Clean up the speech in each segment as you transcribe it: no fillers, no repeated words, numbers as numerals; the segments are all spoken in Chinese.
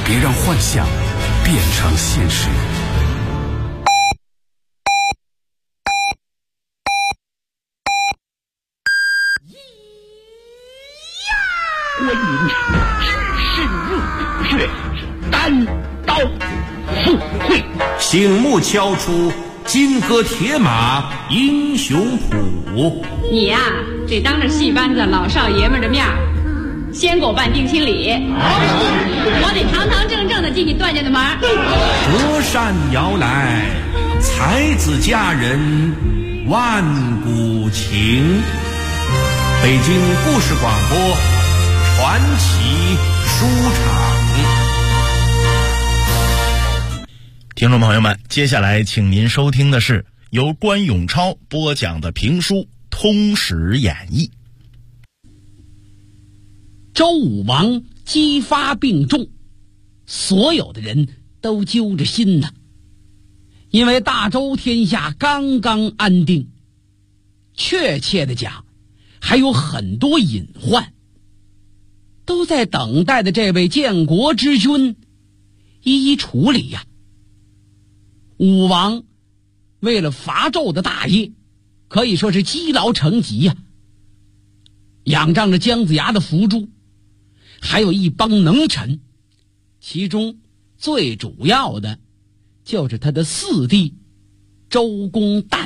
别让幻想变成现实。 观音只身入月，单刀赴会， 醒目敲出金戈铁马英雄谱。 你呀，得当着戏班子老少爷们的面先给我办定亲礼，我得堂堂正正的进你段家的门。 隔山摇来，才子佳人万古情。北京故事广播传奇书场。 听众朋友们，接下来请您收听的是由关永超播讲的评书《通史演义》。 周武王姬发病重，所有的人都揪着心呢，因为大周天下刚刚安定，确切的讲还有很多隐患，都在等待的这位建国之君一一处理呀。武王为了伐纣的大业，可以说是积劳成疾呀，仰仗着姜子牙的辅助，还有一帮能臣，其中最主要的就是他的四弟周公旦。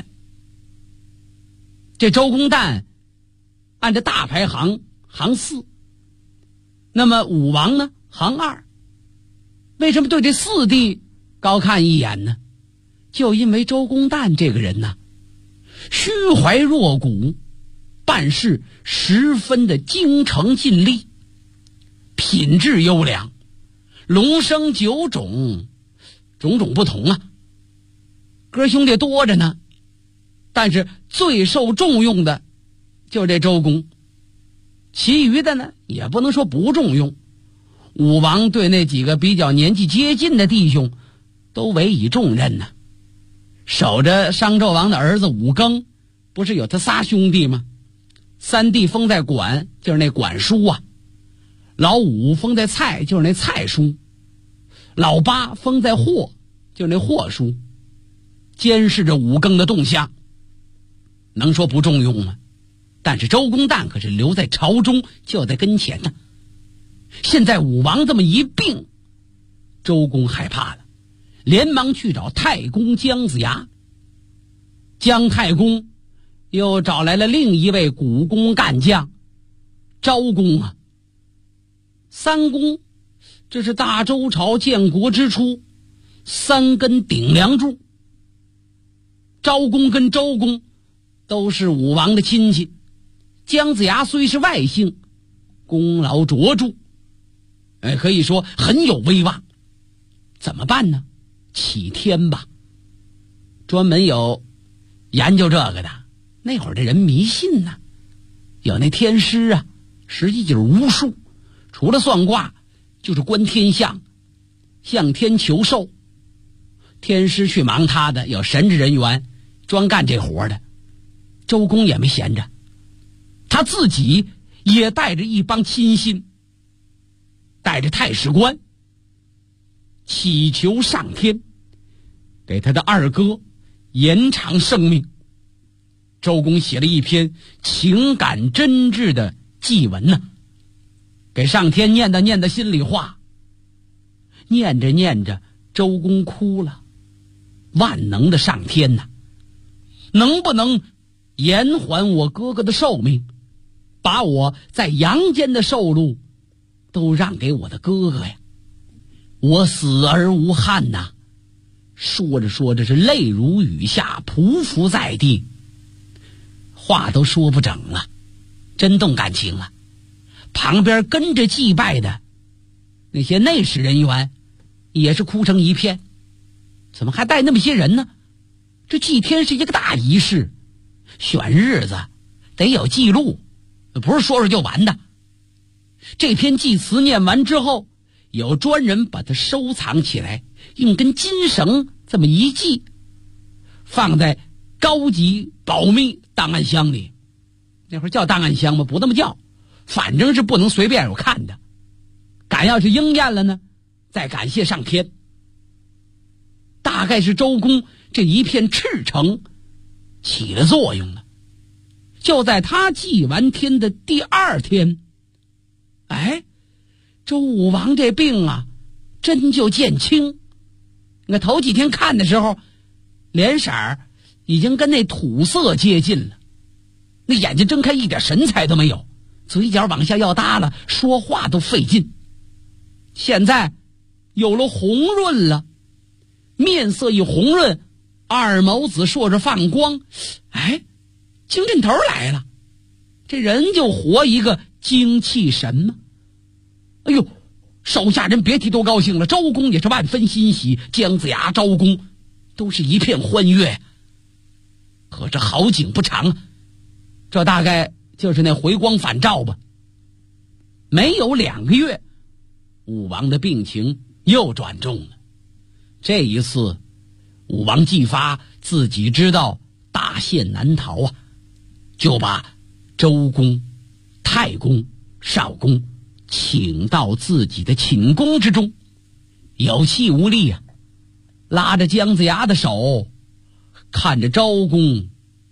这周公旦按照大排行行4，那么武王呢行2。为什么对这四弟高看一眼呢？就因为周公旦这个人呢，虚怀若谷，办事十分的精诚尽力，品质优良，龙生九种，种种不同啊。哥兄弟多着呢，但是最受重用的就这周公，其余的呢也不能说不重用。武王对那几个比较年纪接近的弟兄都委以重任呢。守着商纣王的儿子武庚，不是有他仨兄弟吗？三弟封在管，就是那管叔啊；老五封在蔡，就是那蔡叔；老八封在霍，就是那霍叔。监视着武庚的动向，能说不重用吗？但是周公旦可是留在朝中，就在跟前呢。现在武王这么一病，周公害怕了，连忙去找太公姜子牙。姜太公又找来了另一位古公干将昭公啊。三公，这是大周朝建国之初三根顶梁柱。昭公跟周公都是武王的亲戚，姜子牙虽是外姓，功劳卓著，可以说很有威望。怎么办呢？启天吧。专门有研究这个的，那会儿的人迷信呢，有那天师啊，实际就是巫术，除了算卦就是观天象，向天求寿。天师去忙他的，有神职人员专干这活的。周公也没闲着，他自己也带着一帮亲信，带着太史官祈求上天给他的二哥延长生命。周公写了一篇情感真挚的祭文呢，给上天念的心里话。念着念着，周公哭了。万能的上天呐，能不能延缓我哥哥的寿命，把我在阳间的寿禄都让给我的哥哥呀？我死而无憾呐。说着说着是泪如雨下，匍匐在地，话都说不整了，真动感情了。旁边跟着祭拜的那些内侍人员也是哭成一片。怎么还带那么些人呢？这祭天是一个大仪式，选日子得有记录，不是说说就完的。这篇祭词念完之后，有专人把它收藏起来，用根金绳这么一系，放在高级保密档案箱里。那会儿叫档案箱吗？不那么叫，反正是不能随便有看的。敢要是应验了呢， 再感谢上天。大概是周公这一片赤诚起了作用了。就在他祭完天的第2天，周武王这病啊真就见轻。那头几天看的时候，脸色已经跟那土色接近了，那眼睛睁开一点神采都没有，嘴角往下要耷了，说话都费劲。现在有了红润了，面色一红润，二眸子烁着放光，精神头来了，这人就活一个精气神嘛。手下人别提多高兴了，周公也是万分欣喜，姜子牙、昭公都是一片欢悦。可这好景不长，这大概就是那回光返照吧。没有2个月，武王的病情又转重了。这一次，武王姬发自己知道大限难逃啊，就把周公、太公、少公请到自己的寝宫之中，有气无力啊，拉着姜子牙的手，看着周公，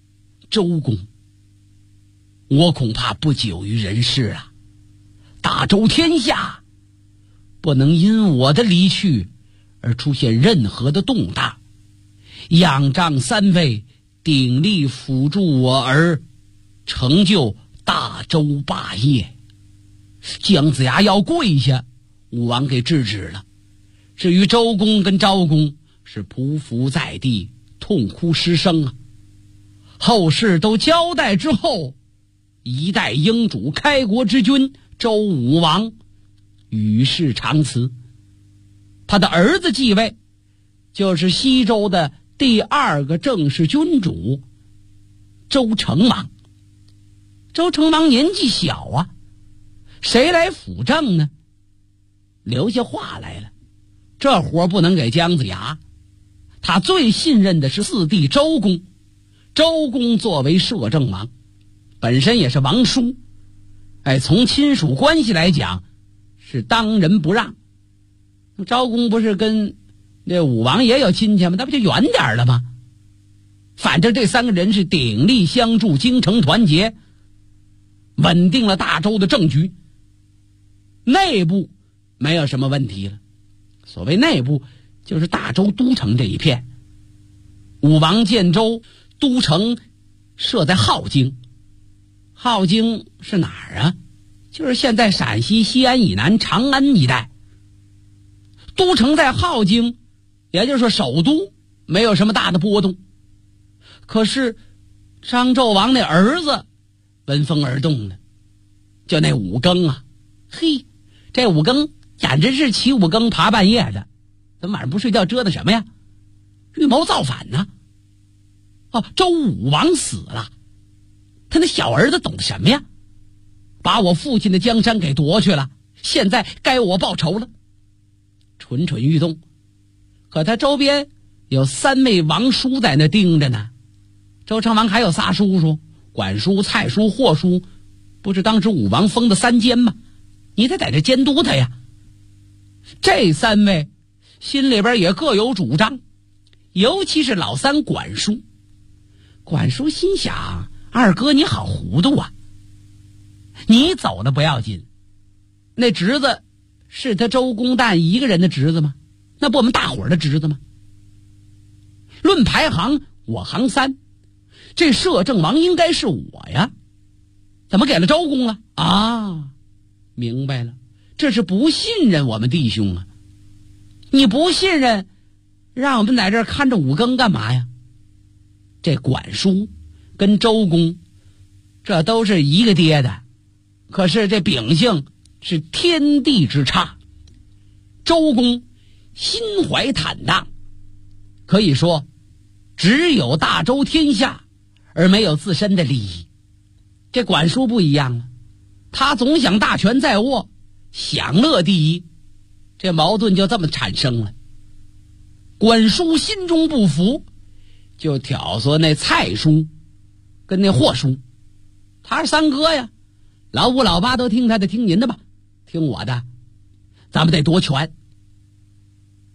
我恐怕不久于人世啊，大周天下不能因我的离去而出现任何的动荡，仰仗3位鼎力辅助我而成就大周霸业。姜子牙要跪下，武王给制止了。至于周公跟昭公是匍匐在地，痛哭失声啊。后事都交代之后，一代英主开国之君周武王与世长辞，他的儿子继位，就是西周的第2个正式君主周成王。周成王年纪小啊，谁来辅政呢？留下话来了，这活不能给姜子牙，他最信任的是4弟周公。周公作为摄政王，本身也是王叔，从亲属关系来讲是当仁不让。昭公不是跟这武王也有亲戚吗？那不就远点了吗？反正这3个人是鼎力相助，精诚团结，稳定了大周的政局。内部没有什么问题了，所谓内部就是大周都城这一片。武王建周，都城设在镐京。镐京是哪儿啊？就是现在陕西西安以南长安一带。都城在镐京，也就是说首都，没有什么大的波动。可是商纣王那儿子闻风而动了，就那五更啊，这五更简直是起五更爬半夜的，怎么晚上不睡觉折腾什么呀？预谋造反呢。周武王死了，他那小儿子懂得什么呀？把我父亲的江山给夺去了，现在该我报仇了。蠢蠢欲动，可他周边有3位王叔在那盯着呢。周成王还有仨叔叔，管叔、蔡叔、霍叔，不是当时武王封的3监吗？你得在这监督他呀。这3位心里边也各有主张，尤其是老三管叔。管叔心想，二哥你好糊涂啊，你走了不要紧，那侄子是他周公旦一个人的侄子吗？那不我们大伙儿的侄子吗？论排行我行3，这摄政王应该是我呀，怎么给了周公了啊？明白了，这是不信任我们弟兄啊。你不信任，让我们在这儿看着五更干嘛呀？这管叔跟周公这都是一个爹的，可是这秉性是天地之差。周公心怀坦荡，可以说只有大周天下而没有自身的利益。这管叔不一样了，他总想大权在握，享乐第一，这矛盾就这么产生了。管叔心中不服，就挑唆那蔡叔跟那霍叔，他是3哥呀，老5老8都听他的，听您的吧，听我的，咱们得夺权。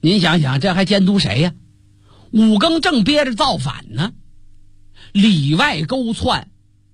您想想，这还监督谁呀？武庚正憋着造反呢，里外勾窜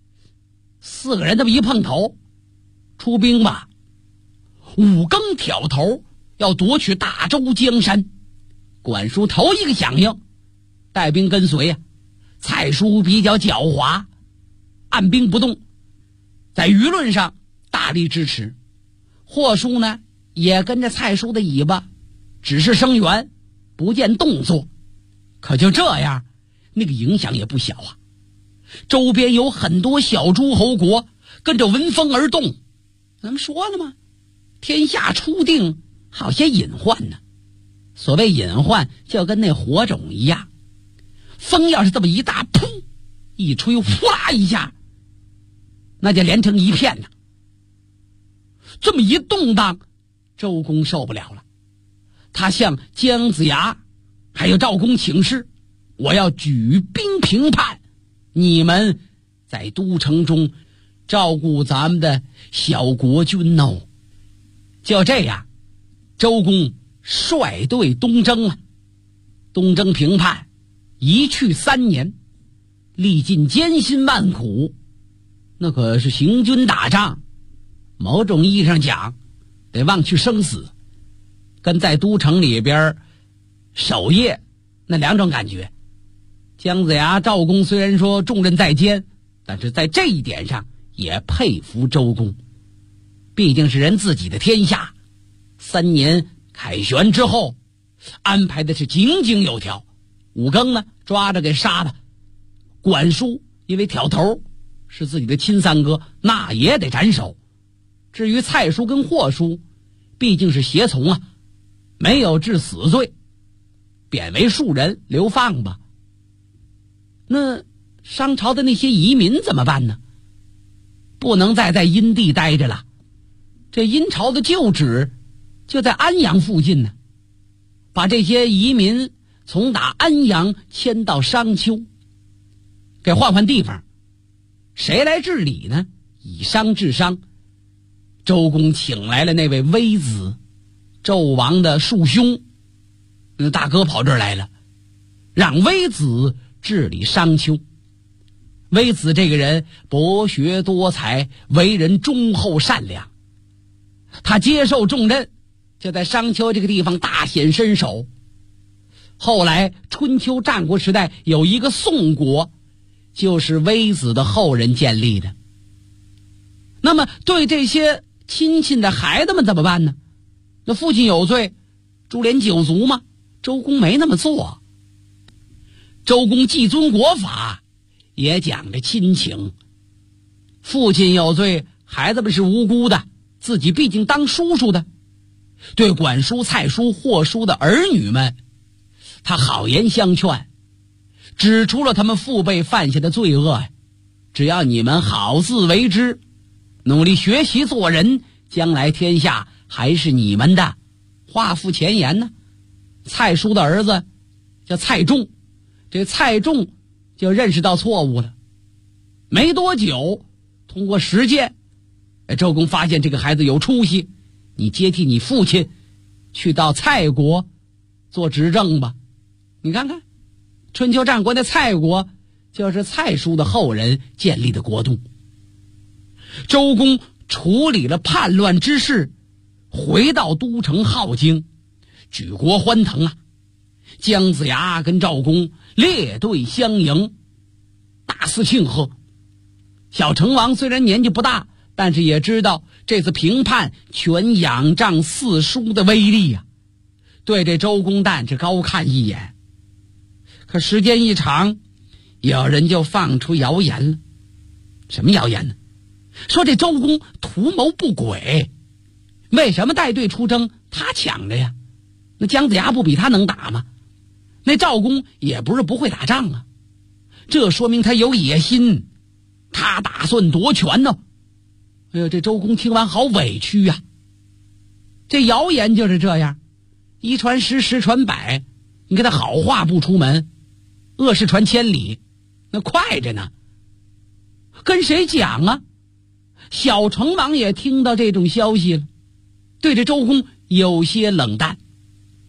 ，4个人这么一碰头，出兵吧。武庚挑头要夺取大周江山，管叔头一个响应，带兵跟随呀。蔡叔比较狡猾，按兵不动，在舆论上大力支持。霍叔呢也跟着蔡叔的尾巴，只是声援，不见动作。可就这样，那个影响也不小啊。周边有很多小诸侯国跟着闻风而动。咱们说了吗？天下初定，好些隐患呢。所谓隐患，就跟那火种一样，风要是这么一大，噗一吹，呼啦一下，那就连成一片呢。这么一动荡，周公受不了了，他向姜子牙还有赵公请示，我要举兵平叛，你们在都城中照顾咱们的小国君哦。就这样，周公率队东征啊。东征平叛，一去3年，历尽艰辛万苦，那可是行军打仗，某种意义上讲得忘去生死，跟在都城里边守夜那2种感觉。姜子牙、赵公虽然说重任在肩，但是在这一点上也佩服周公，毕竟是人自己的天下。3年凯旋之后，安排的是井井有条。武庚呢抓着给杀了，管叔因为挑头是自己的亲三哥，那也得斩首。至于蔡叔跟霍叔，毕竟是胁从啊，没有治死罪，贬为庶人，流放吧。那商朝的那些移民怎么办呢？不能再在殷地待着了，这殷朝的旧址就在安阳附近呢，把这些移民从打安阳迁到商丘，给换换地方。谁来治理呢？以商治商。周公请来了那位微子，纣王的庶兄，那大哥跑这儿来了，让微子治理商丘。微子这个人博学多才，为人忠厚善良，他接受重任，就在商丘这个地方大显身手。后来春秋战国时代有一个宋国，就是微子的后人建立的。那么对这些亲戚的孩子们怎么办呢？那父亲有罪，株连九族吗？周公没那么做。周公既遵国法，也讲着亲情。父亲有罪，孩子们是无辜的，自己毕竟当叔叔的。对管叔、蔡叔、霍叔的儿女们，他好言相劝，指出了他们父辈犯下的罪恶呀。只要你们好自为之，努力学习做人，将来天下还是你们的。话付前言呢，蔡叔的儿子叫蔡仲，这蔡仲就认识到错误了。没多久，通过实践，周公发现这个孩子有出息，你接替你父亲去到蔡国做执政吧。你看看春秋战国的蔡国，就是蔡叔的后人建立的国度。周公处理了叛乱之事，回到都城镐京，举国欢腾啊。姜子牙跟赵公列队相迎，大肆庆贺。小成王虽然年纪不大，但是也知道这次平叛全仰仗四叔的威力呀，对这周公旦是高看一眼。可时间一长，有人就放出谣言了。什么谣言呢？说这周公图谋不轨，为什么带队出征他抢着呀？那姜子牙不比他能打吗？那赵公也不是不会打仗啊，这说明他有野心，他打算夺权呢。哎呦，这周公听完好委屈呀。这谣言就是这样，一传十，十传百，你给他好话不出门，恶事传千里，那快着呢。跟谁讲啊？小成王也听到这种消息了，对这周公有些冷淡。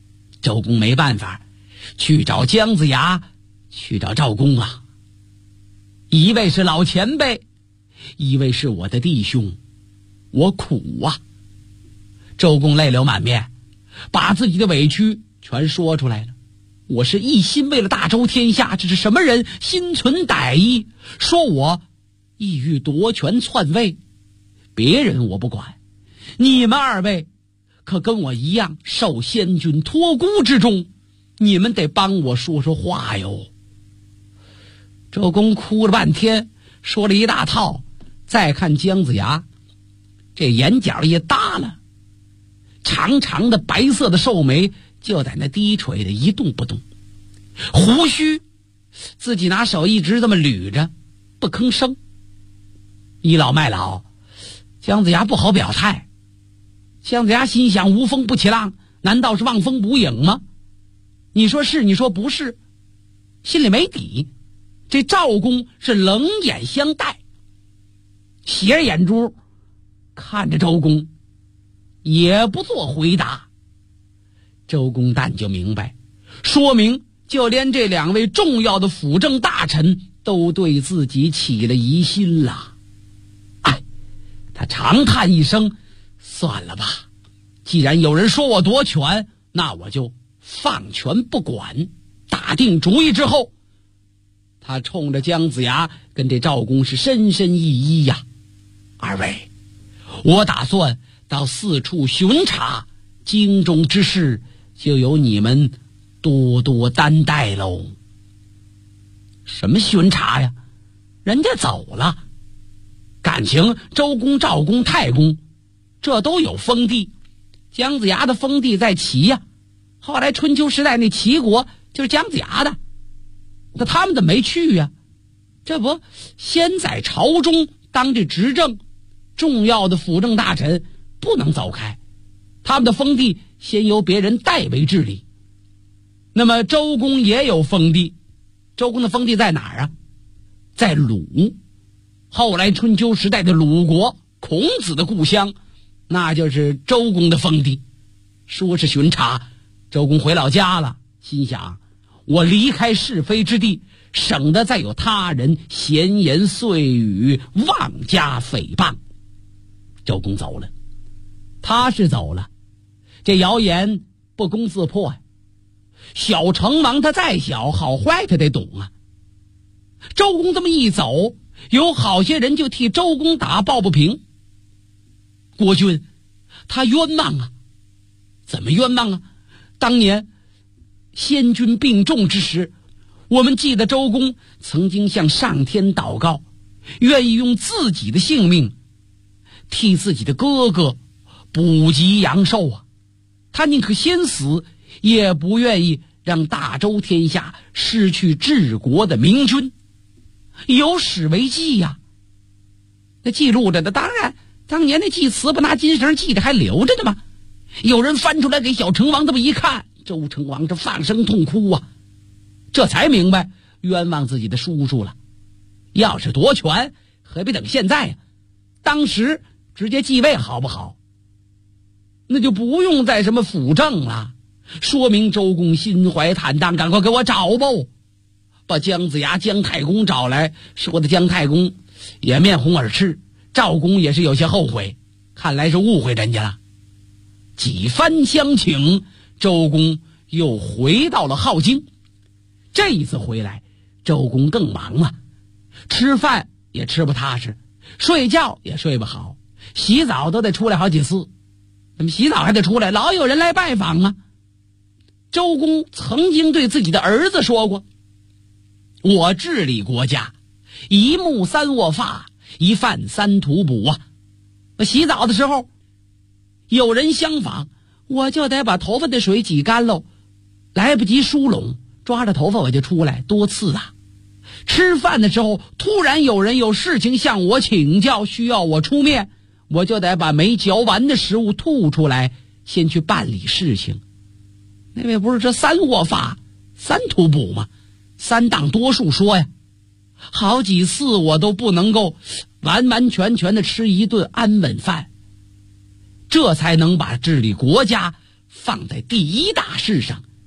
周公没办法，去找姜子牙，去找赵公啊。一位是老前辈，一位是我的弟兄，我苦啊。周公泪流满面，把自己的委屈全说出来了。我是一心为了大周天下，这是什么人心存歹意，说我意欲夺权篡位，别人我不管，你们二位可跟我一样受先君托孤之重，你们得帮我说说话哟。周公哭了半天，说了一大套，再看姜子牙，这眼角也耷了，长长的白色的寿眉就在那低垂的一动不动，胡须自己拿手一直这么捋着，不吭声。倚老卖老，姜子牙不好表态。姜子牙心想，无风不起浪，难道是望风捕影吗？你说是，你说不是，心里没底。这赵公是冷眼相待，斜着眼珠看着周公，也不做回答。周公旦就明白，说明就连这两位重要的辅政大臣都对自己起了疑心了。哎，他长叹一声，算了吧，既然有人说我夺权，那我就放权不管。打定主意之后，他冲着姜子牙跟这赵公是深深一揖呀。二位，我打算到四处巡查，京中之事就由你们多多担待喽。什么巡查呀？人家走了。感情周公、赵公、太公这都有封地，姜子牙的封地在齐呀，后来春秋时代那齐国就是姜子牙的，那他们怎么没去呀？这不先在朝中当这执政，重要的辅政大臣不能走开，他们的封地先由别人代为治理。那么周公也有封地，周公的封地在哪儿啊？在鲁，后来春秋时代的鲁国，孔子的故乡，那就是周公的封地。说是巡查，周公回老家了，心想我离开是非之地，省得再有他人闲言碎语，妄加诽谤。周公走了，他是走了，这谣言不攻自破呀。小成王他再小，好坏他得懂啊。周公这么一走，有好些人就替周公打抱不平。国君他冤枉啊。怎么冤枉啊？当年先君病重之时，我们记得周公曾经向上天祷告，愿意用自己的性命替自己的哥哥补给阳寿啊。他宁可先死，也不愿意让大周天下失去治国的明君。有史为记呀。那记录着的，当然当年那祭词不拿金绳系着还留着的吗？有人翻出来给小成王这么一看，周成王这放声痛哭啊，这才明白冤枉自己的叔叔了。要是夺权，何必等现在呀？当时直接继位好不好？那就不用再什么辅政了。说明周公心怀坦荡，赶快给我找吧。把姜子牙、姜太公找来，说的姜太公也面红耳赤，赵公也是有些后悔，看来是误会人家了。几番相请，周公又回到了镐京。这一次回来，周公更忙了，吃饭也吃不踏实，睡觉也睡不好，洗澡都得出来好几次。怎么洗澡还得出来？老有人来拜访啊。周公曾经对自己的儿子说过，我治理国家，一木三卧发，一饭三吐哺啊。洗澡的时候有人相访，我就得把头发的水挤干喽，来不及梳拢，抓着头发我就出来，多次啊。吃饭的时候突然有人有事情向我请教，需要我出面，我就得把没嚼完的食物吐出来，先去办理事情。那位不是这三卧发三吐哺吗？三当多数说呀，好几次我都不能够完完全全的吃一顿安稳饭，这才能把治理国家放在第一大事上，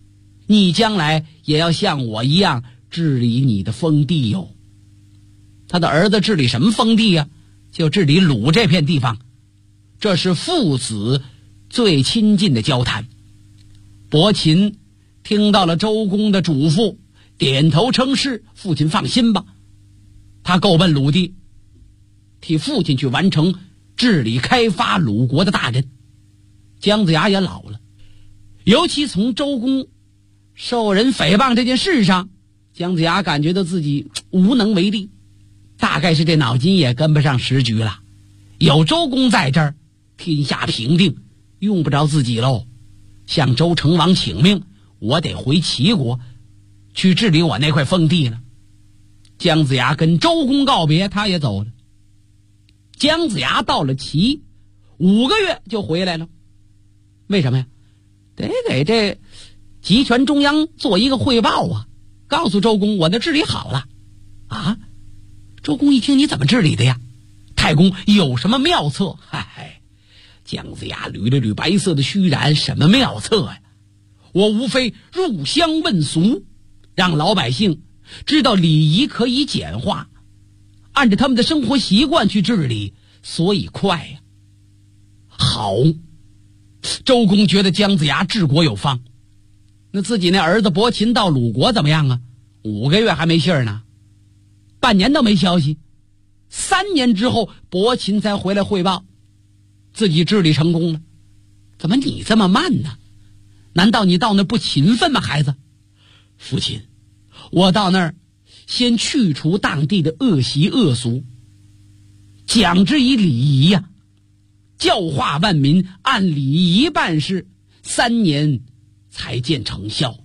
你将来也要像我一样治理你的封地哟。他的儿子治理什么封地呀？就治理鲁这片地方，这是父子最亲近的交谈。伯禽听到了周公的嘱咐，点头称是。父亲放心吧，他够奔鲁地，替父亲去完成治理开发鲁国的大任。姜子牙也老了，尤其从周公受人诽谤这件事上，姜子牙感觉到自己无能为力，大概是这脑筋也跟不上时局了。有周公在这儿，天下平定，用不着自己喽。向周成王请命，我得回齐国去治理我那块封地了。姜子牙跟周公告别，他也走了。姜子牙到了齐5个月就回来了。为什么呀？得给这集权中央做一个汇报啊，告诉周公我的治理好了啊。周公一听，你怎么治理的呀？太公有什么妙策？嗨，姜子牙捋了捋白色的须髯，什么妙策呀？我无非入乡问俗，让老百姓知道礼仪可以简化，按照他们的生活习惯去治理，所以快呀。好，周公觉得姜子牙治国有方。那自己那儿子伯禽到鲁国怎么样啊？5个月还没信儿呢，半年都没消息。3年之后，伯禽才回来汇报自己治理成功了。怎么你这么慢呢？难道你到那儿不勤奋吗，孩子？父亲，我到那儿先去除当地的恶习恶俗，讲之以礼仪呀，教化万民，按礼仪办事，3年才见成效。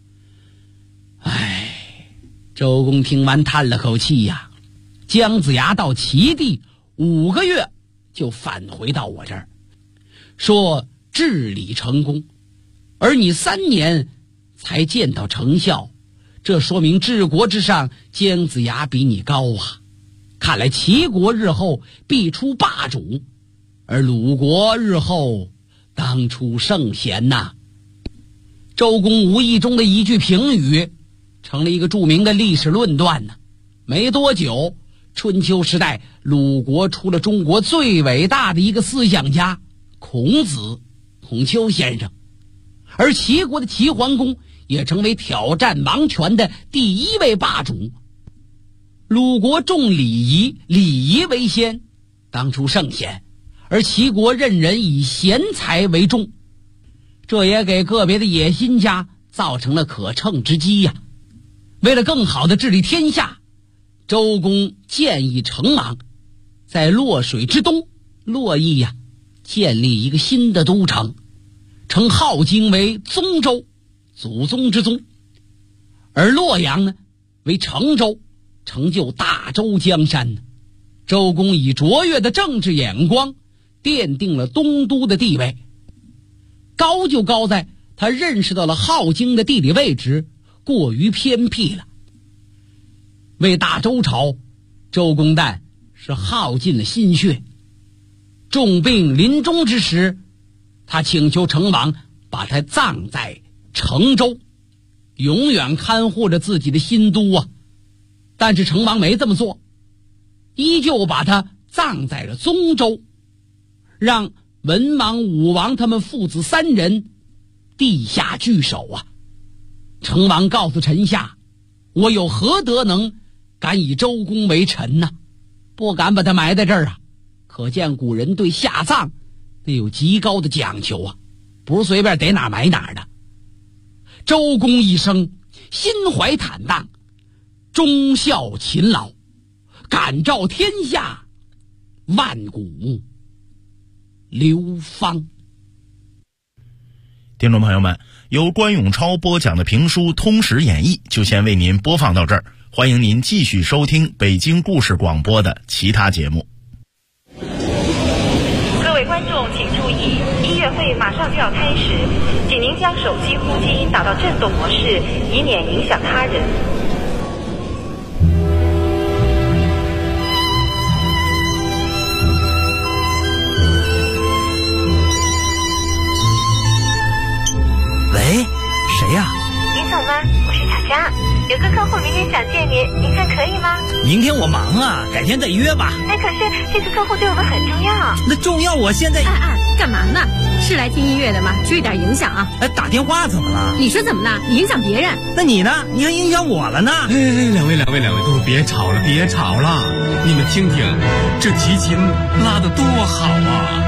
唉，周公听完叹了口气呀。姜子牙到齐地5个月就返回到我这儿，说治理成功，而你3年才见到成效，这说明治国之上姜子牙比你高啊。看来齐国日后必出霸主，而鲁国日后当出圣贤呐。周公无意中的一句评语，成了一个著名的历史论断呢。没多久，春秋时代鲁国出了中国最伟大的一个思想家孔子，孔丘先生，而齐国的齐桓公也成为挑战王权的第1位霸主。鲁国重礼仪，礼仪为先，当出圣贤，而齐国任人以贤才为重，这也给个别的野心家造成了可乘之机呀。为了更好的治理天下，周公建议成王在洛水之东洛邑呀建立一个新的都城，称镐京为宗周，祖宗之宗，而洛阳呢为成州，成就大周江山。周公以卓越的政治眼光奠定了东都的地位，高就高在他认识到了镐京的地理位置过于偏僻了。为大周朝，周公旦是耗尽了心血。重病临终之时，他请求成王把他葬在成州，永远看护着自己的新都啊。但是成王没这么做，依旧把他葬在了宗州，让文王、武王他们父子3人地下聚首啊。成王告诉臣下，我有何德能敢以周公为臣呢？不敢把他埋在这儿啊。可见古人对下葬那有极高的讲究啊，不是随便逮哪埋哪的。周公一生心怀坦荡，忠孝勤劳，感召天下，万古流芳。 听众朋友们，由关永超播讲的评书《通史演义》就先为您播放到这儿，欢迎您继续收听北京故事广播的其他节目。 各位观众请注意，音乐会马上就要开始，请您将手机呼机打到震动模式，以免影响他人。 喂，谁呀？ 吗？我是小张，有个客户明天想见您，您看可以吗？ 明天我忙啊，改天再约吧。 可是这个客户对我们很重要。 那重要，我现在干嘛呢？是来听音乐的吗？注意点影响啊！ 打电话怎么了？ 你说怎么了？你影响别人。 那你呢？你还影响我了呢？ 两位，都别吵了，别吵了！你们听听，这提琴拉得多好啊！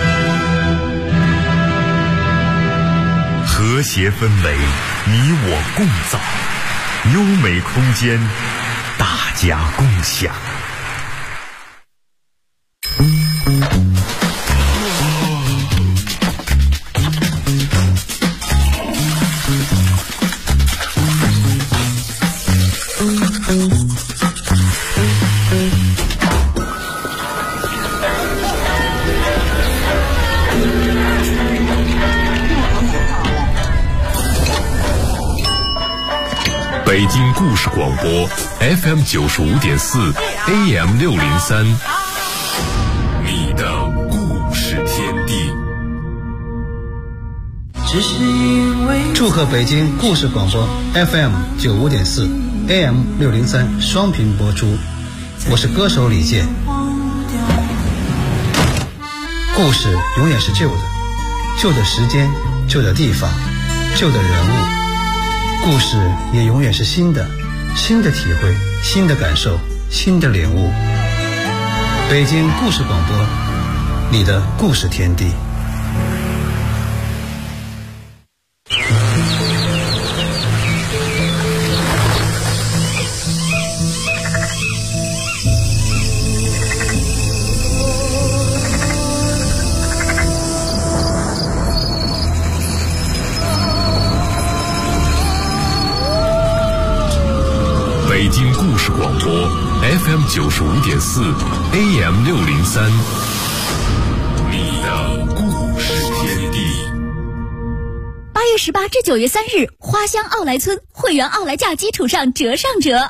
和谐氛围，你我共造；优美空间，大家共享。 北京故事广播 FM 95.4 AM 603，你的故事天地。 祝贺北京故事广播 FM 95.4 AM 603双频播出。我是歌手李健。故事永远是旧的，旧的时间，旧的地方，旧的人物。故事也永远是新的，新的体会，新的感受，新的领悟。北京故事广播，你的故事天地。 北京故事广播 FM 95.4 AM 603，你的故事天地。 8月18至9月3日，花乡奥莱村会员奥莱价基础上折上折。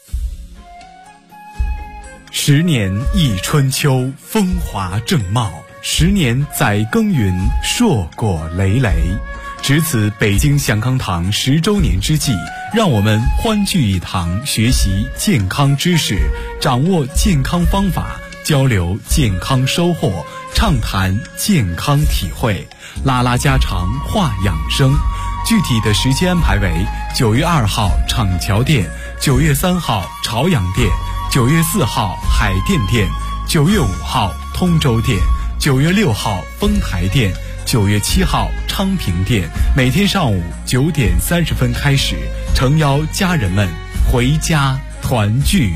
10年忆春秋，风华正茂；10年载耕耘，硕果累累。值此北京祥康堂10周年之际，让我们欢聚一堂，学习健康知识，掌握健康方法，交流健康收获，畅谈健康体会，拉拉家常话养生。具体的时间安排为9月2号厂桥店，9月3号朝阳店，9月4号海淀店，9月5号通州店，9月6号丰台店，9月7号昌平店。每天上午9点30分开始，诚邀家人们回家团聚。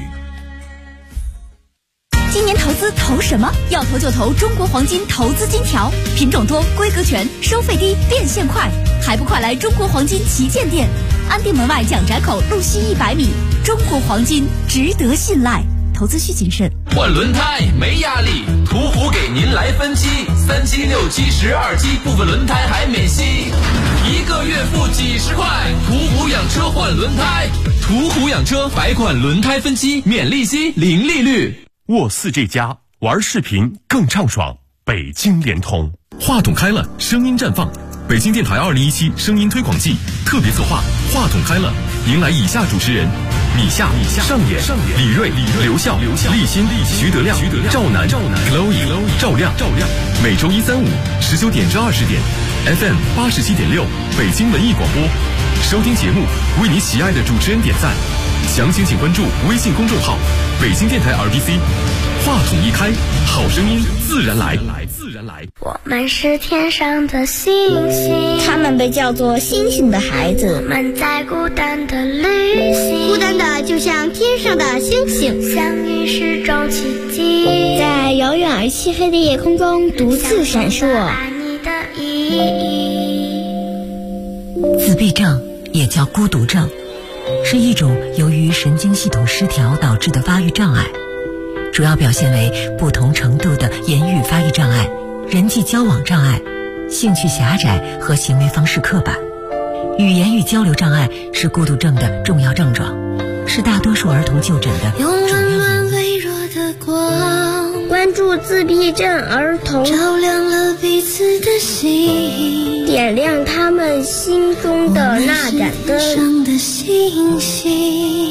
今年投资投什么？要投就投中国黄金投资金条，品种多，规格全，收费低，变现快，还不快来中国黄金旗舰店，安定门外蒋宅口路西100米。中国黄金值得信赖，投资需谨慎。 换轮胎没压力，途虎给您来分期，3期、6期、12期，部分轮胎还免息，1个月付几十块。途虎养车换轮胎，途虎养车百款轮胎分期，免利息，零利率。 沃4G+玩视频更畅爽，北京联通。 话筒开了，声音绽放。北京电台2017声音推广季特别策划，话筒开了，迎来以下主持人：米夏、上演、李锐、刘笑、立新、徐德亮、赵楠、Chloe、赵亮。每周1、3、5 19点至20点 ，FM 87.6北京文艺广播。收听节目，为你喜爱的主持人点赞。详情请关注微信公众号“北京电台 RBC”。话筒一开，好声音自然来。 我们是天上的星星， 他们被叫做星星的孩子。 我们在孤单的旅行， 孤单的就像天上的星星， 相遇是种奇迹， 在遥远而漆黑的夜空中独自闪烁。 爱你的意义。 自闭症也叫孤独症，是一种由于神经系统失调导致的发育障碍，主要表现为不同程度的言语发育障碍、人际交往障碍、兴趣狭窄和行为方式刻板。语言与交流障碍是孤独症的重要症状，是大多数儿童就诊的主要原因。 关帮助自闭症儿童， 照亮了彼此的心， 点亮他们心中的那盏灯。 上的星星。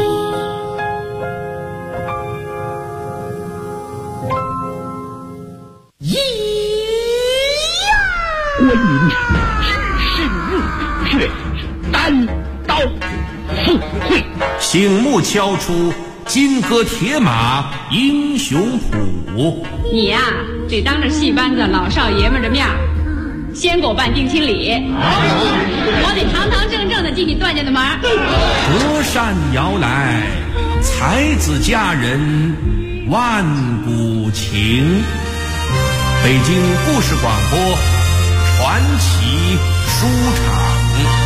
关云长只身入虎穴，单刀赴会，醒目敲出金戈铁马英雄谱。 你呀，得当着戏班子老少爷们的面先给我办定亲礼，我得堂堂正正的进你段家的门。 隔山摇来，才子佳人万古情。北京故事广播传奇书场。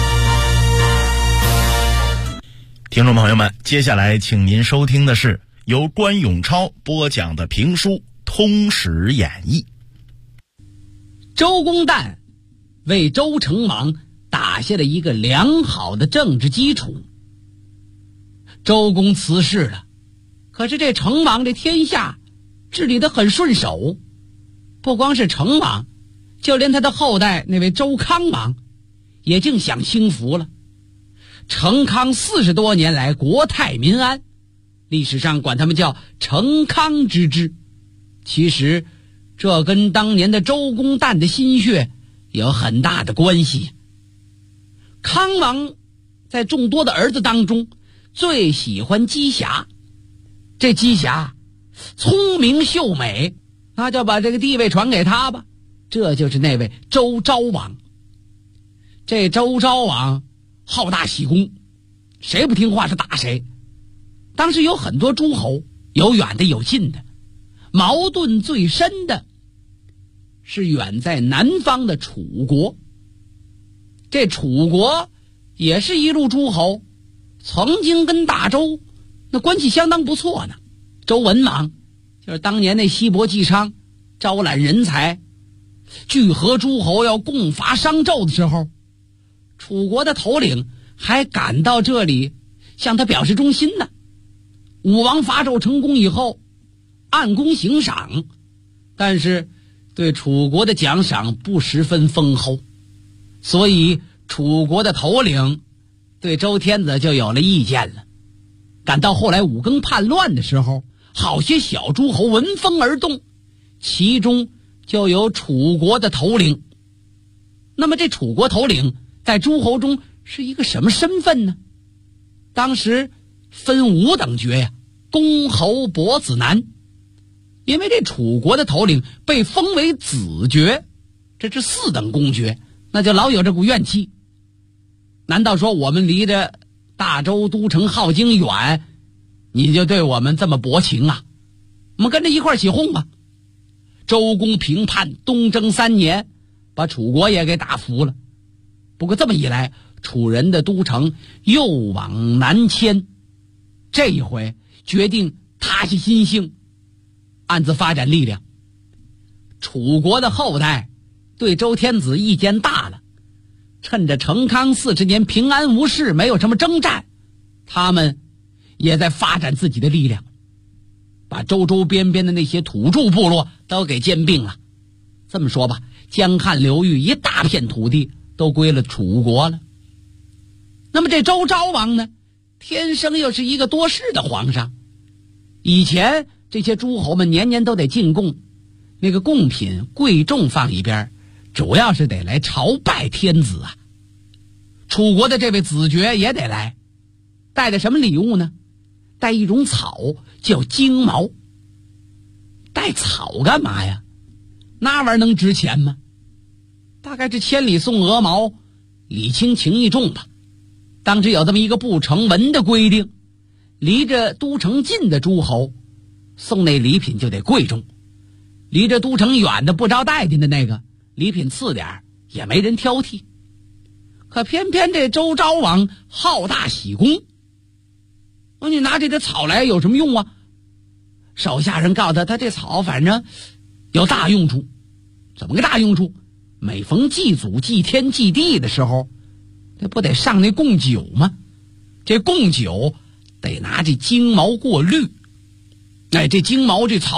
听众朋友们，接下来请您收听的是由关永超播讲的评书《通史演义》。 周公旦为周成王打下了一个良好的政治基础。周公辞世了，可是这成王这天下治理得很顺手，不光是成王，就连他的后代那位周康王也竟享兴福了。成康40多年来国泰民安，历史上管他们叫成康之治。其实这跟当年的周公旦的心血有很大的关系。康王在众多的儿子当中最喜欢姬霞，这姬霞聪明秀美，那就把这个地位传给他吧。这就是那位周昭王。这周昭王好大喜功，谁不听话是打谁。当时有很多诸侯，有远的有近的，矛盾最深的是远在南方的楚国。这楚国也是一路诸侯，曾经跟大周那关系相当不错呢。周文王就是当年那西伯姬昌招揽人才，聚合诸侯要共伐商纣的时候，楚国的头领还赶到这里向他表示忠心呢。武王伐纣成功以后，按功行赏，但是对楚国的奖赏不十分丰厚，所以楚国的头领对周天子就有了意见了。赶到后来五更叛乱的时候，好些小诸侯闻风而动，其中就有楚国的头领。那么这楚国头领在诸侯中是一个什么身份呢？当时分5等爵呀，公侯伯子男。因为这楚国的头领被封为子爵，这是4等公爵，那就老有这股怨气。难道说我们离着大周都城镐京远，你就对我们这么薄情啊？我们跟着一块起哄吧。周公平叛，东征3年，把楚国也给打服了。不过这么一来，楚人的都城又往南迁，这一回决定踏下心性，暗自发展力量。楚国的后代对周天子意见大了，趁着成康40年平安无事，没有什么征战，他们也在发展自己的力量，把周周边边的那些土著部落都给兼并了。这么说吧，江汉流域一大片土地都归了楚国了。那么这周昭王呢，天生又是一个多事的皇上。以前这些诸侯们年年都得进贡，那个贡品贵重放一边，主要是得来朝拜天子啊。楚国的这位子爵也得来，带的什么礼物呢？带一种草叫荆毛。带草干嘛呀？那玩意儿能值钱吗？大概是千里送鹅毛，礼轻情意重吧。当时有这么一个不成文的规定，离着都城近的诸侯送那礼品就得贵重，离着都城远的不招待见的那个礼品次点也没人挑剔。可偏偏这周昭王好大喜功，你拿这个草来有什么用啊？手下人告诉他，他这草反正有大用处。怎么个大用处？每逢祭祖祭天祭地的时候，这不得上那贡酒吗？这贡酒得拿这荆毛过滤。这荆毛这草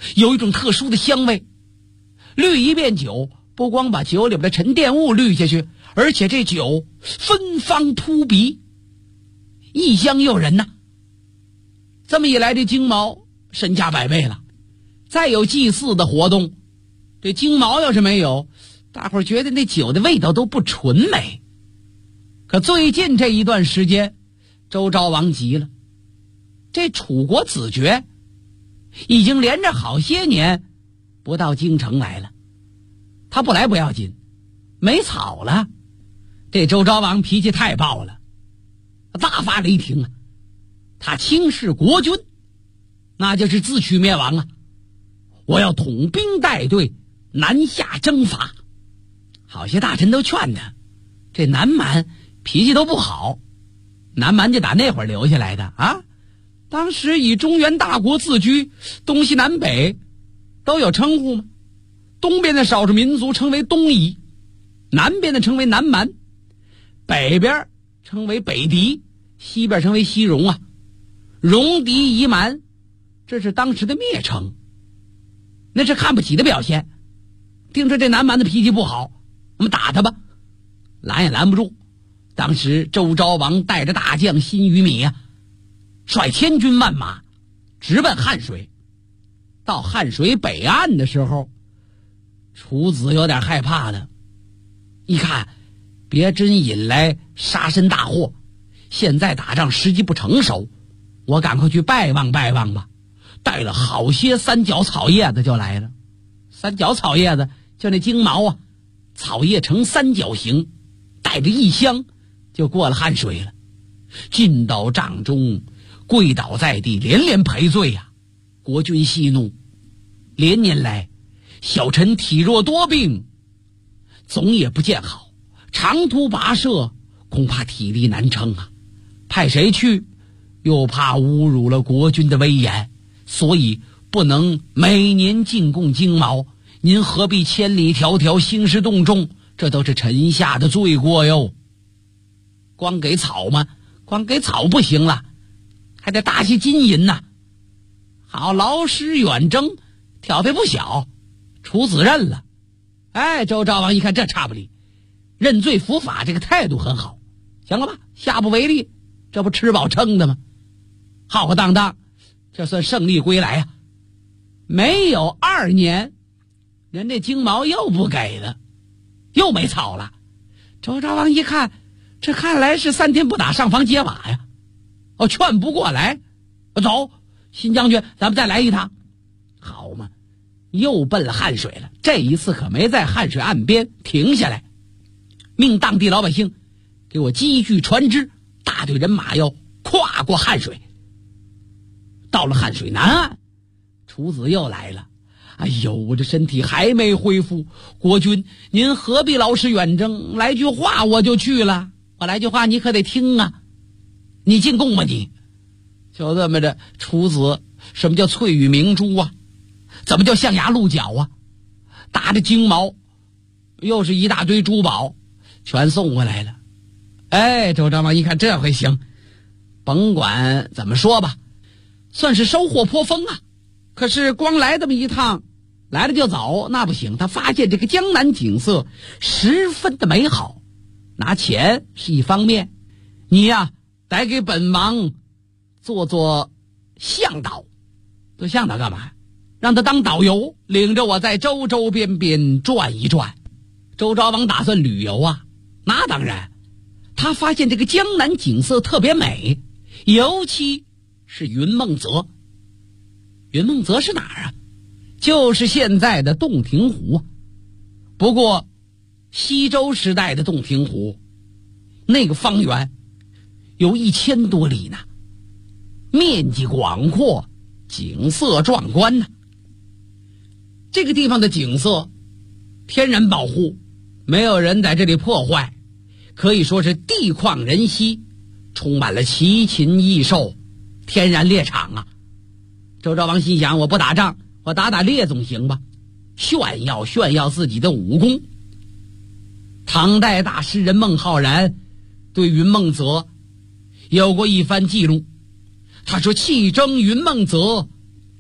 有一种特殊的香味。滤一遍酒，不光把酒里边的沉淀物滤下去，而且这酒芬芳扑鼻，异香诱人呐。这么一来，这金毛身价百倍了。再有祭祀的活动，这金毛要是没有，大伙儿觉得那酒的味道都不纯美。可最近这一段时间，周昭王急了，这楚国子爵已经连着好些年不到京城来了，他不来不要紧，没草了。这周昭王脾气太暴了，大发雷霆啊！他轻视国君，那就是自取灭亡啊！我要统兵带队南下征伐。好些大臣都劝他，这南蛮脾气都不好。南蛮就打那会儿留下来的啊，当时以中原大国自居，东西南北都有称呼吗？东边的少数民族称为东夷，南边的称为南蛮，北边称为北狄，西边称为西戎啊。戎狄夷蛮，这是当时的蔑称，那是看不起的表现。听说这南蛮的脾气不好，我们打他吧，拦也拦不住。当时周昭王带着大将辛于米啊，率千军万马直奔汉水。到汉水北岸的时候，楚子有点害怕的，一看别真引来杀身大祸，现在打仗时机不成熟，我赶快去拜望拜望吧。带了好些三角草叶子就来了。三角草叶子就那茎毛啊，草叶呈三角形，带着异香就过了汉水了。进到帐中，跪倒在地，连连赔罪呀。国君息怒，连年来小臣体弱多病，总也不见好，长途跋涉恐怕体力难撑啊。派谁去又怕侮辱了国君的威严，所以不能每年进贡金毛，您何必千里迢迢兴师动众，这都是臣下的罪过哟。光给草吗？光给草不行了，还得大些金银呐。好，劳师远征，挑费不小，楚子认了。哎，周昭王一看这差不离，认罪伏法，这个态度很好。行了吧，下不为例，这不吃饱撑的吗？浩浩荡荡，这算胜利归来啊。没有2年，人这金毛又不给了，又没草了。周昭王一看，这看来是3天不打上房揭瓦呀。劝不过来，走，新将军，咱们再来一趟。好嘛，又奔了汉水了。这一次可没在汉水岸边停下来，命当地老百姓给我积聚船只，大队人马要跨过汉水。到了汉水南岸，楚子又来了。哎呦，我这身体还没恢复，国君您何必劳师远征？来句话我就去了。我来句话你可得听啊，你进贡吧你。就这么着，楚子什么叫翠羽明珠啊？怎么叫象牙鹿角啊？打着金毛，又是一大堆珠宝，全送回来了。哎，周昭王一看这回行，甭管怎么说吧，算是收获颇丰啊。可是光来这么一趟，来了就走，那不行。他发现这个江南景色十分的美好，拿钱是一方面，你呀得给本王做向导。做向导干嘛？让他当导游，领着我在周周边边转一转。周昭王打算旅游啊，那当然。他发现这个江南景色特别美，尤其是云梦泽。云梦泽是哪儿啊？就是现在的洞庭湖啊。不过西周时代的洞庭湖那个方圆有1000多里呢，面积广阔，景色壮观呢。这个地方的景色天然保护，没有人在这里破坏，可以说是地旷人稀，充满了奇禽异兽，天然猎场啊。周昭王心想，我不打仗，我打猎总行吧，炫耀自己的武功。唐代大诗人孟浩然对云梦泽有过一番记录，他说：弃征云梦泽，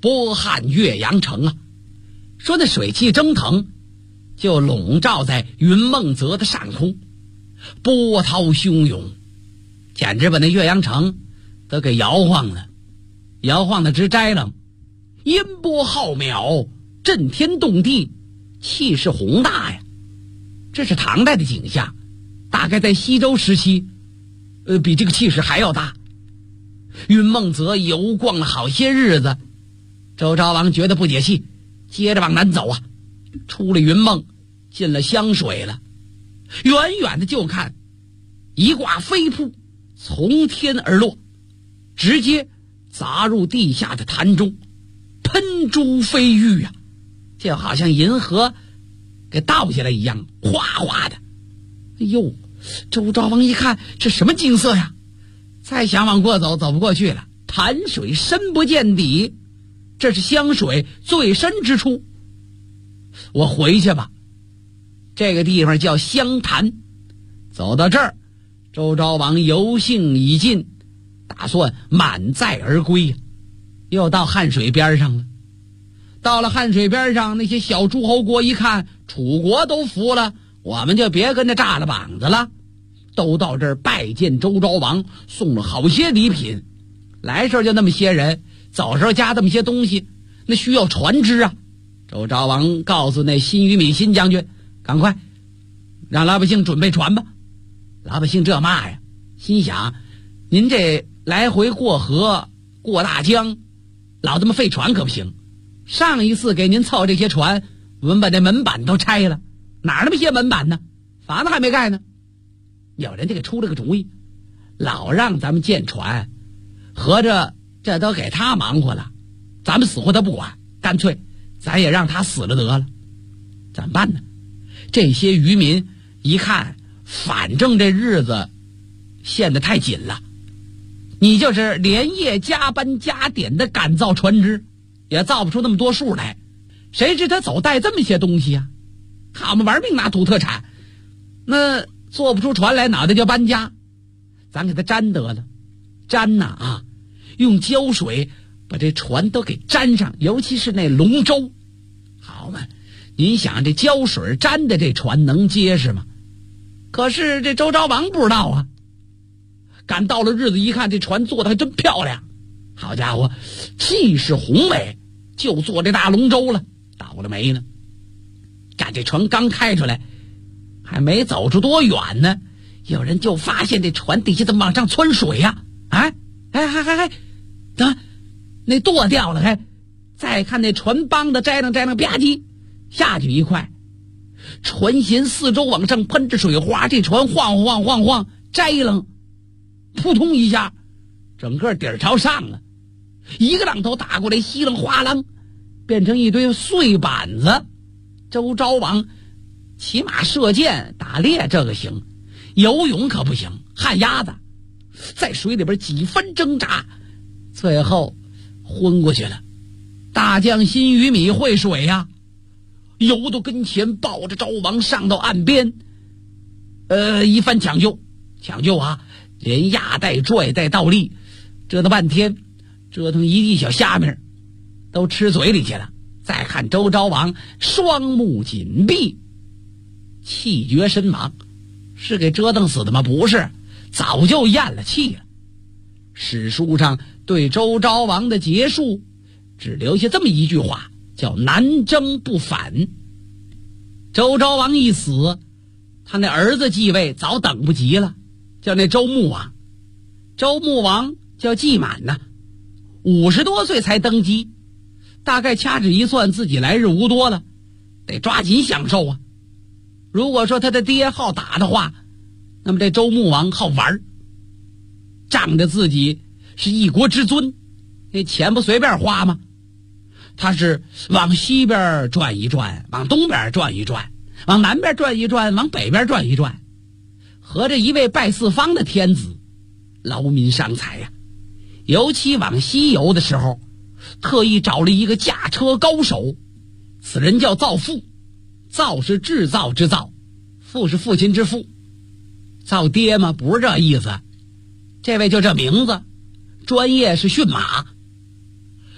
波撼岳阳城啊。说那水汽蒸腾，就笼罩在云梦泽的上空，波涛汹涌，简直把那岳阳城都给摇晃了，摇晃的直摘楞，音波浩渺，震天动地，气势宏大呀。这是唐代的景象，大概在西周时期比这个气势还要大。云梦泽游逛了好些日子，周昭王觉得不解气，接着往南走啊，出了云梦，进了湘水了。远远的就看一挂飞瀑从天而落，直接砸入地下的潭中，喷珠飞玉啊，就好像银河给倒下来一样，哗哗的。哎呦，周昭王一看这什么景色呀，再想往过走，走不过去了，潭水深不见底，这是湘水最深之处。我回去吧，这个地方叫湘潭。走到这儿，周昭王游兴已尽，打算满载而归，又到汉水边上了。到了汉水边上，那些小诸侯国一看楚国都服了，我们就别跟着炸了膀子了，都到这儿拜见周昭王，送了好些礼品。来时候就那么些人，走时候加这么些东西，那需要船只啊。周昭王告诉那辛于敏辛将军，赶快让老百姓准备船吧。老百姓这骂呀，心想您这来回过河过大江，老这么费船可不行。上一次给您凑这些船，我们把这门板都拆了，哪那么些门板呢？房子还没盖呢。有人就给出了个主意，老让咱们建船，合着这都给他忙活了，咱们死活他不管，干脆咱也让他死了得了。怎么办呢？这些渔民一看，反正这日子陷得太紧了，你就是连夜加班加点的赶造船只，也造不出那么多数来。谁知他走带这么些东西啊，看我们玩命拿土特产，那做不出船来，脑袋就搬家。咱给他粘得了，粘呐啊，用胶水把这船都给粘上，尤其是那龙舟。好嘛，您想这胶水粘的这船能结实吗？可是这周昭王不知道啊，赶到了日子一看，这船做的还真漂亮，好家伙，气势宏伟，就做这大龙舟了。倒了霉呢，赶这船刚开出来，还没走出多远呢，有人就发现这船底下怎么往上窜水呀？哎，等那舵掉了，再看那船帮的摘楞吧唧下去一块，船舷四周往上喷着水花，这船晃，摘楞扑通一下，整个底儿朝上了，一个浪头打过来，稀楞哗啷，变成一堆碎板子。周昭王骑马射箭打猎这个行，游泳可不行，旱鸭子在水里边几分挣扎，最后昏过去了。大将辛于敏会水呀，游到跟前，抱着昭王上到岸边，一番抢救啊，连压带拽带倒立，折腾半天，折腾一地小虾米都吃嘴里去了。再看周昭王双目紧闭，气绝身亡。是给折腾死的吗？不是，早就咽了气了。史书上对周昭王的结束只留下这么一句话，叫南征不返。周昭王一死，他那儿子继位早等不及了，叫那周穆王。周穆王叫季满呐，50多岁才登基，大概掐指一算，自己来日无多了，得抓紧享受啊。如果说他的爹好打的话，那么这周穆王好玩，仗着自己是一国之尊，那钱不随便花吗？他是往西边转一转，往东边转一转，往南边转一转，往北边转一转，和这一位拜四方的天子劳民伤财呀。尤其往西游的时候，特意找了一个驾车高手，此人叫造父。造是制造之造，父是父亲之父。造爹吗？不是这意思，这位就这名字，专业是驯马。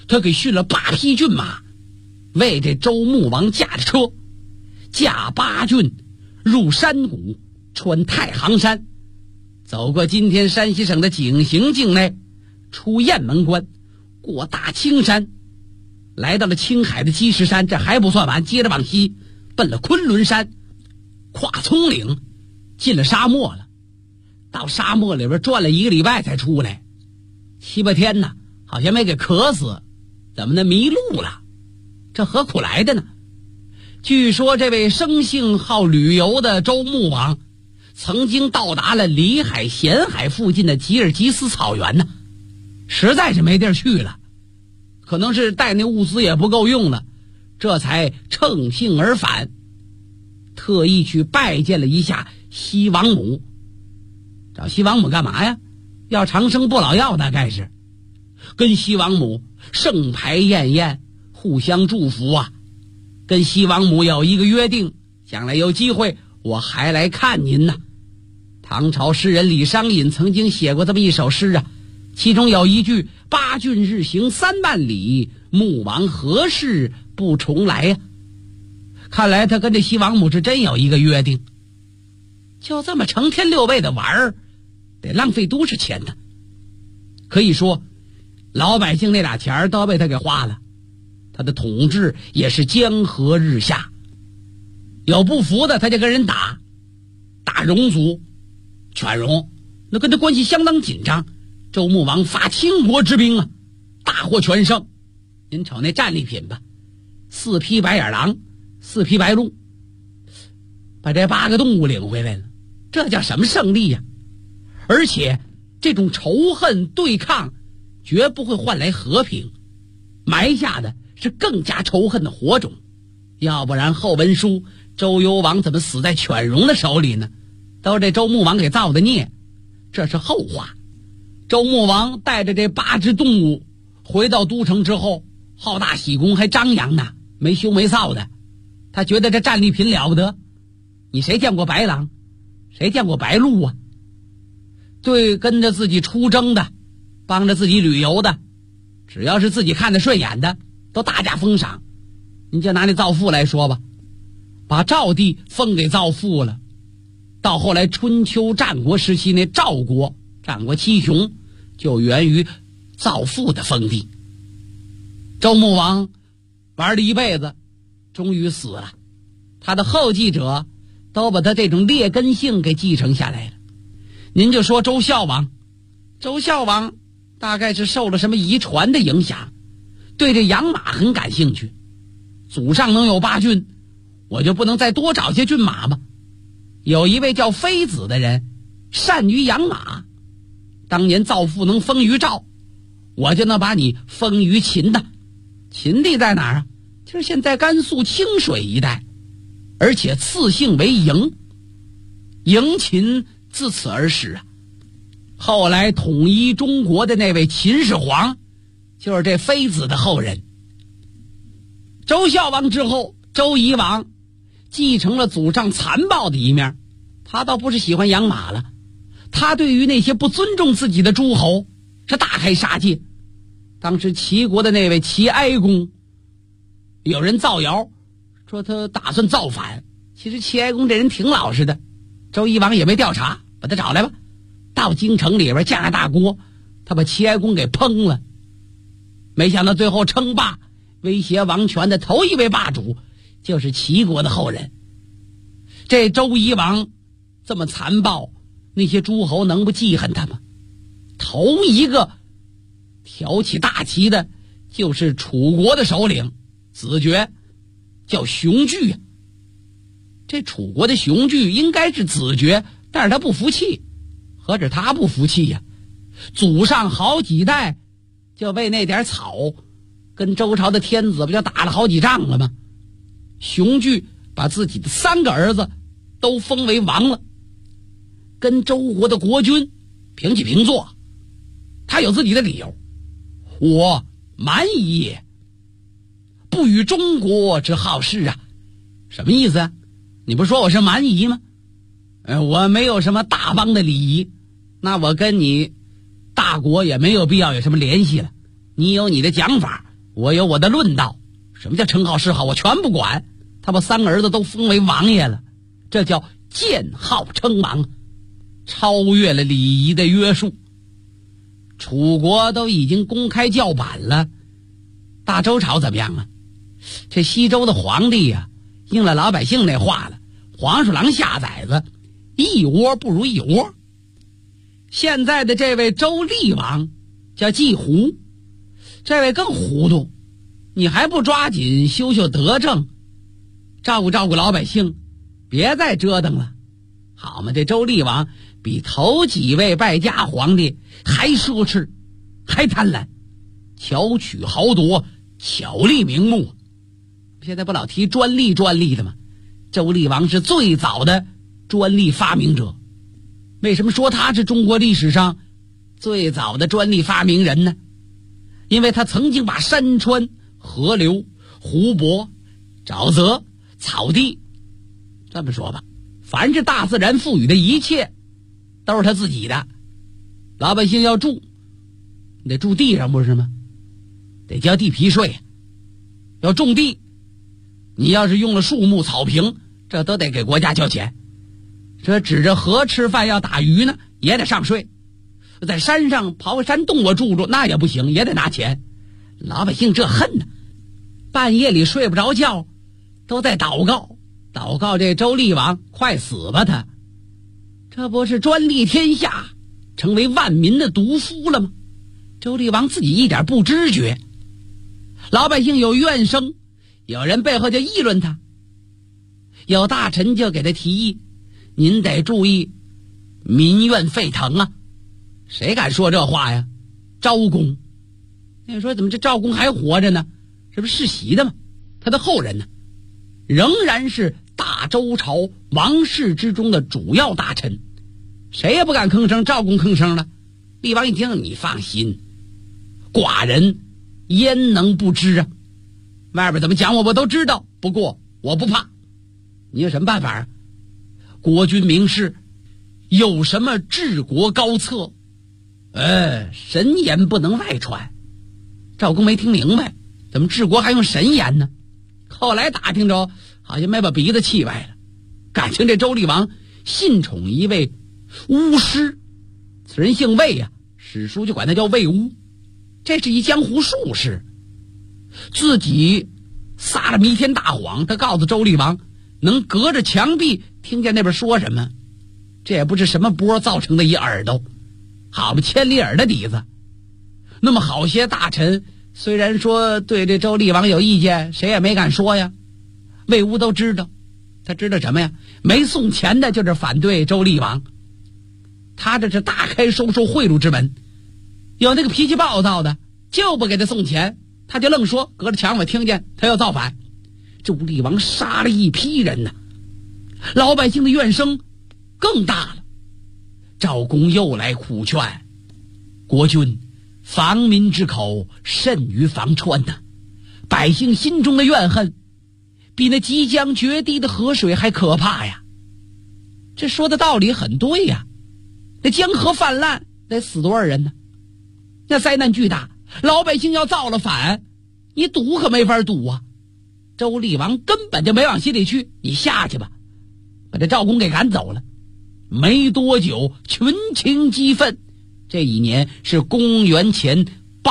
他给训了8匹骏马，为这周穆王驾着车，驾8骏入山谷，穿太行山，走过今天山西省的井陉境内，出雁门关，过大青山，来到了青海的积石山，这还不算完，接着往西奔了昆仑山，跨葱岭，进了沙漠了。到沙漠里边转了1个礼拜才出来，7、8天呢，好像没给渴死，怎么呢？迷路了，这何苦来的呢？据说这位生性好旅游的周穆王，曾经到达了里海、咸海附近的吉尔吉斯草原呢，实在是没地儿去了，可能是带那物资也不够用了，这才乘兴而返，特意去拜见了一下西王母。找西王母干嘛呀？要长生不老药，大概是跟西王母盛牌宴宴，互相祝福啊。跟西王母有一个约定，将来有机会我还来看您呢。唐朝诗人李商隐曾经写过这么一首诗啊，其中有一句8骏日行3万里，穆王何事不重来呀？看来他跟这西王母是真有一个约定，就这么成天6倍的玩儿，得浪费多少钱呢？可以说老百姓那俩钱都被他给花了，他的统治也是江河日下。有不服的他就跟人打戎族，犬戎那跟他关系相当紧张。周穆王发倾国之兵啊，大获全胜。您瞅那战利品吧，4匹白眼狼，4匹白鹿，把这8个动物领回来了，这叫什么胜利呀？而且这种仇恨对抗绝不会换来和平，埋下的是更加仇恨的火种。要不然后文书周幽王怎么死在犬戎的手里呢？都是这周穆王给造的孽，这是后话。周穆王带着这8只动物回到都城之后，好大喜功，还张扬呢，没羞没臊的。他觉得这战利品了不得，你谁见过白狼，谁见过白鹿啊？对跟着自己出征的，帮着自己旅游的，只要是自己看得顺眼的，都大加封赏。你就拿那赵父来说吧，把赵地封给赵父了。到后来春秋战国时期，那赵国战国七雄就源于赵父的封地。周穆王玩了一辈子，终于死了，他的后继者都把他这种劣根性给继承下来了。您就说周孝王，周孝王大概是受了什么遗传的影响，对这养马很感兴趣。祖上能有8骏，我就不能再多找些骏马吗？有一位叫妃子的人善于养马，当年赵父能封于赵，我就能把你封于秦的。秦地在哪儿啊？就是现在甘肃清水一带，而且赐姓为嬴，嬴秦自此而始啊。后来统一中国的那位秦始皇就是这妃子的后人。周孝王之后，周夷王继承了祖上残暴的一面，他倒不是喜欢养马了，他对于那些不尊重自己的诸侯是大开杀戒。当时齐国的那位齐哀公，有人造谣说他打算造反，其实齐哀公这人挺老实的，周夷王也没调查，把他找来吧。到京城里边架大锅，他把齐哀公给烹了。没想到最后称霸威胁王权的头一位霸主就是齐国的后人。这周夷王这么残暴，那些诸侯能不记恨他吗？头一个挑起大旗的就是楚国的首领子爵，叫熊巨。这楚国的熊巨应该是子爵，但是他不服气。何止他不服气呀，祖上好几代就为那点草跟周朝的天子不就打了好几仗了吗？熊巨把自己的3个儿子都封为王了，跟周国的国君平起平坐。他有自己的理由，我蛮夷也，不与中国之好事啊。什么意思啊？你不说我是蛮夷吗？我没有什么大邦的礼仪，那我跟你大国也没有必要有什么联系了。你有你的讲法， 我有我的论道，什么叫称号谥号我全不管。他把3个儿子都封为王爷了，这叫建号称王，超越了礼仪的约束。楚国都已经公开叫板了，大周朝怎么样啊？这西周的皇帝呀，应了老百姓那话了，黄鼠狼下崽子，一窝不如一窝。现在的这位周厉王叫季胡，这位更糊涂，你还不抓紧修修德政，照顾照顾老百姓，别再折腾了，好嘛？这周厉王比头几位败家皇帝还奢侈，还贪婪，巧取豪夺，巧立名目。现在不老提专利的吗？周厉王是最早的专利发明者。为什么说他是中国历史上最早的专利发明人呢？因为他曾经把山川、河流、湖泊、沼泽、草地，这么说吧，凡是大自然赋予的一切都是他自己的。老百姓要住，你得住地上不是吗？得交地皮税。要种地，你要是用了树木草坪，这都得给国家交钱。这指着河吃饭要打鱼呢，也得上税。在山上刨个山洞我住住，那也不行，也得拿钱。老百姓这恨呢，半夜里睡不着觉，都在祷告这周厉王快死吧他。这不是专利天下，成为万民的毒夫了吗？周厉王自己一点不知觉。老百姓有怨声，有人背后就议论他，有大臣就给他提议，您得注意民怨沸腾啊。谁敢说这话呀？昭公。那说怎么这赵公还活着呢？这不是世袭的吗？他的后人呢，仍然是大周朝王室之中的主要大臣，谁也不敢吭声，赵公吭声了。厉王一听，你放心，寡人焉能不知啊？外边怎么讲我都知道，不过我不怕。你有什么办法啊？国君明示，有什么治国高策，神言不能外传。赵公没听明白，怎么治国还用神言呢？后来打听着，好像没把鼻子气歪了。感情这周厉王信宠一位巫师，此人姓魏啊，史书就管他叫魏巫。这是一江湖术士，自己撒了弥天大谎。他告诉周厉王，能隔着墙壁听见那边说什么，这也不是什么波造成的一耳朵，好吧，千里耳的底子。那么好些大臣虽然说对这周厉王有意见，谁也没敢说呀。魏巫都知道，他知道什么呀？没送钱的就是反对周厉王，他这是大开收受贿赂之门。有那个脾气暴躁的，就不给他送钱，他就愣说隔着墙我听见他要造反。周厉王杀了一批人呢，老百姓的怨声更大了。赵公又来苦劝，国君防民之口甚于防川呐，百姓心中的怨恨比那即将决堤的河水还可怕呀。这说的道理很对呀，那江河泛滥得死多少人呢？那灾难巨大，老百姓要造了反，你堵可没法堵啊。周厉王根本就没往心里去，你下去吧，把这赵公给赶走了。没多久，群情激愤。这一年是公元前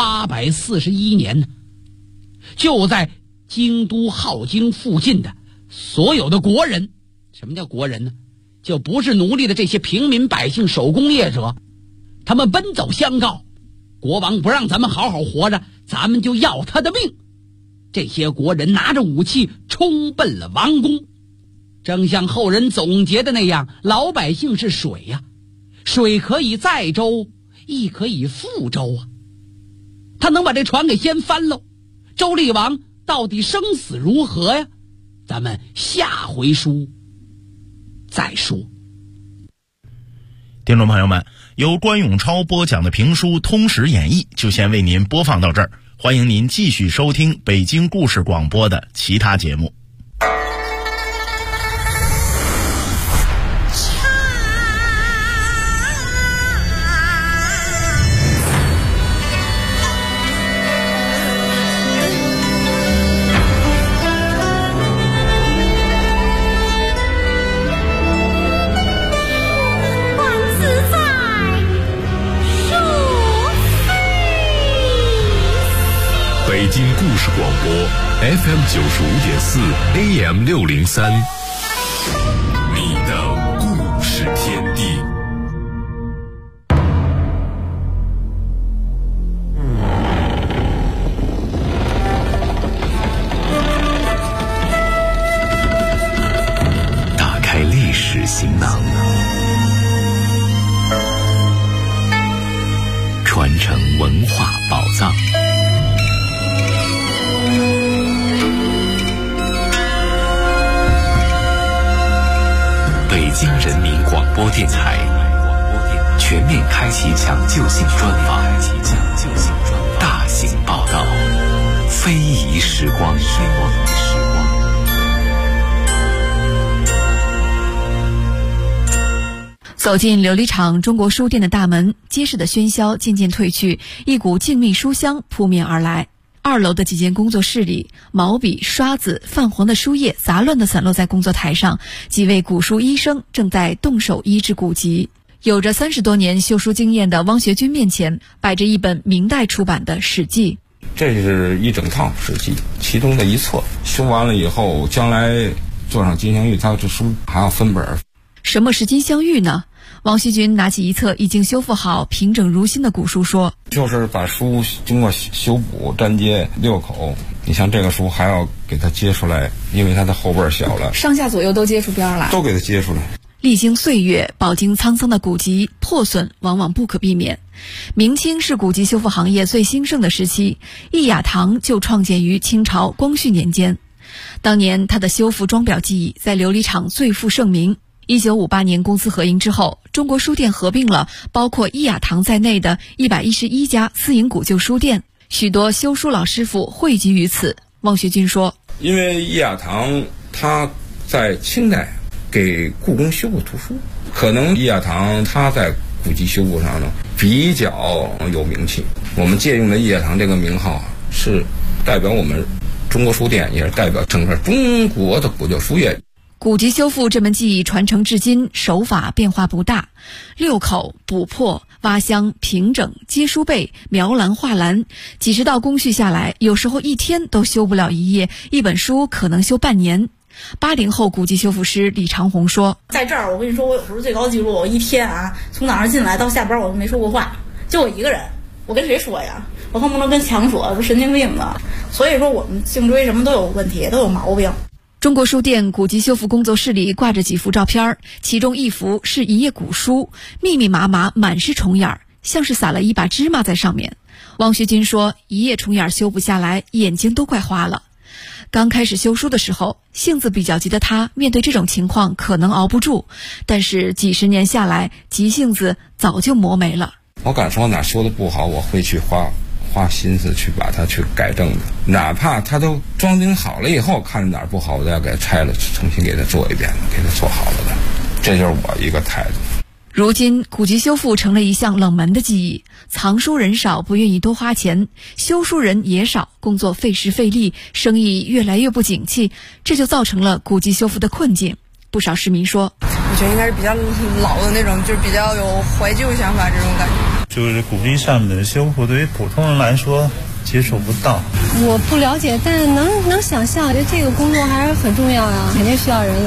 841年呢，就在京都镐京附近的所有的国人，什么叫国人呢？就不是奴隶的这些平民百姓、手工业者，他们奔走相告，国王不让咱们好好活着，咱们就要他的命。这些国人拿着武器冲奔了王宫。正像后人总结的那样，老百姓是水呀，水可以载舟，亦可以覆舟啊。他能把这船给掀翻喽。周厉王到底生死如何呀？咱们下回书再说。 听众朋友们，由关永超播讲的评书《通史演义》就先为您播放到这儿，欢迎您继续收听北京故事广播的其他节目。 北京故事广播 FM95.4 AM603，你的故事天地。 打开历史行囊，传承文化宝藏。北京人民广播电台全面开启抢救性专访，大型报道，非遗时光。 走进琉璃厂中国书店的大门，街市的喧嚣渐渐退去，一股静谧书香扑面而来。2楼的几间工作室里，毛笔、刷子、泛黄的书页杂乱地散落在工作台上，几位古书医生正在动手医治古籍。有着30多年修书经验的汪学军面前摆着一本明代出版的《史记》。 这是一整套《史记》，其中的一册，修完了以后，将来做上金镶玉，它这书还要分本。 什么是金镶玉呢？汪学军拿起一册已经修复好、平整如新的古书说：“ 就是把书经过修补、粘接6口。你像这个书还要给它接出来，因为它的后背小了， 上下左右都接出边来， 都给它接出来。” 历经岁月、饱经沧桑的古籍破损往往不可避免。明清是古籍修复行业最兴盛的时期，易雅堂就创建于清朝光绪年间。当年它的修复装裱技艺在琉璃厂最负盛名。1958年公私合营之后，中国书店合并了包括易雅堂在内的111家私营古旧书店，许多修书老师傅汇集于此。汪学军说：“ 因为易雅堂它在清代给故宫修过图书，可能易雅堂它在古籍修复上呢比较有名气。我们借用的易雅堂这个名号是代表我们中国书店，也是代表整个中国的古旧书业。” 古籍修复这门技艺传承至今，手法变化不大，6口、补破、挖箱、平整、接书背、描栏画栏，几十道工序下来，有时候一天都修不了一页，一本书可能修半年。80后古籍修复师李长红说：“ 在这儿，我跟你说，我有时候最高记录，我一天从早上进来到下班，我都没说过话，就我一个人，我跟谁说呀？我恨不能跟墙说，不是神经病的。所以说，我们颈椎什么都有问题，都有毛病。” 中国书店古籍修复工作室里挂着几幅照片，其中一幅是一页古书，密密麻麻，满是虫眼，像是撒了一把芝麻在上面。汪学军说，一页虫眼修不下来，眼睛都快花了。刚开始修书的时候，性子比较急的他，面对这种情况可能熬不住，但是几十年下来，急性子早就磨没了。 我敢说哪修的不好，我会去花心思去把它去改正的，哪怕它都装订好了以后，看着哪儿不好，我都要给它拆了，重新给它做一遍，给它做好了的。这就是我一个态度。 如今古籍修复成了一项冷门的技艺，藏书人少，不愿意多花钱，修书人也少，工作费时费力，生意越来越不景气，这就造成了古籍修复的困境。不少市民说， 我觉得应该是比较老的那种，就是比较有怀旧想法这种感觉。 就是古籍上面的修复，对于普通人来说接触不到。 我不了解，但能想象，这个工作还是很重要呀，肯定需要人。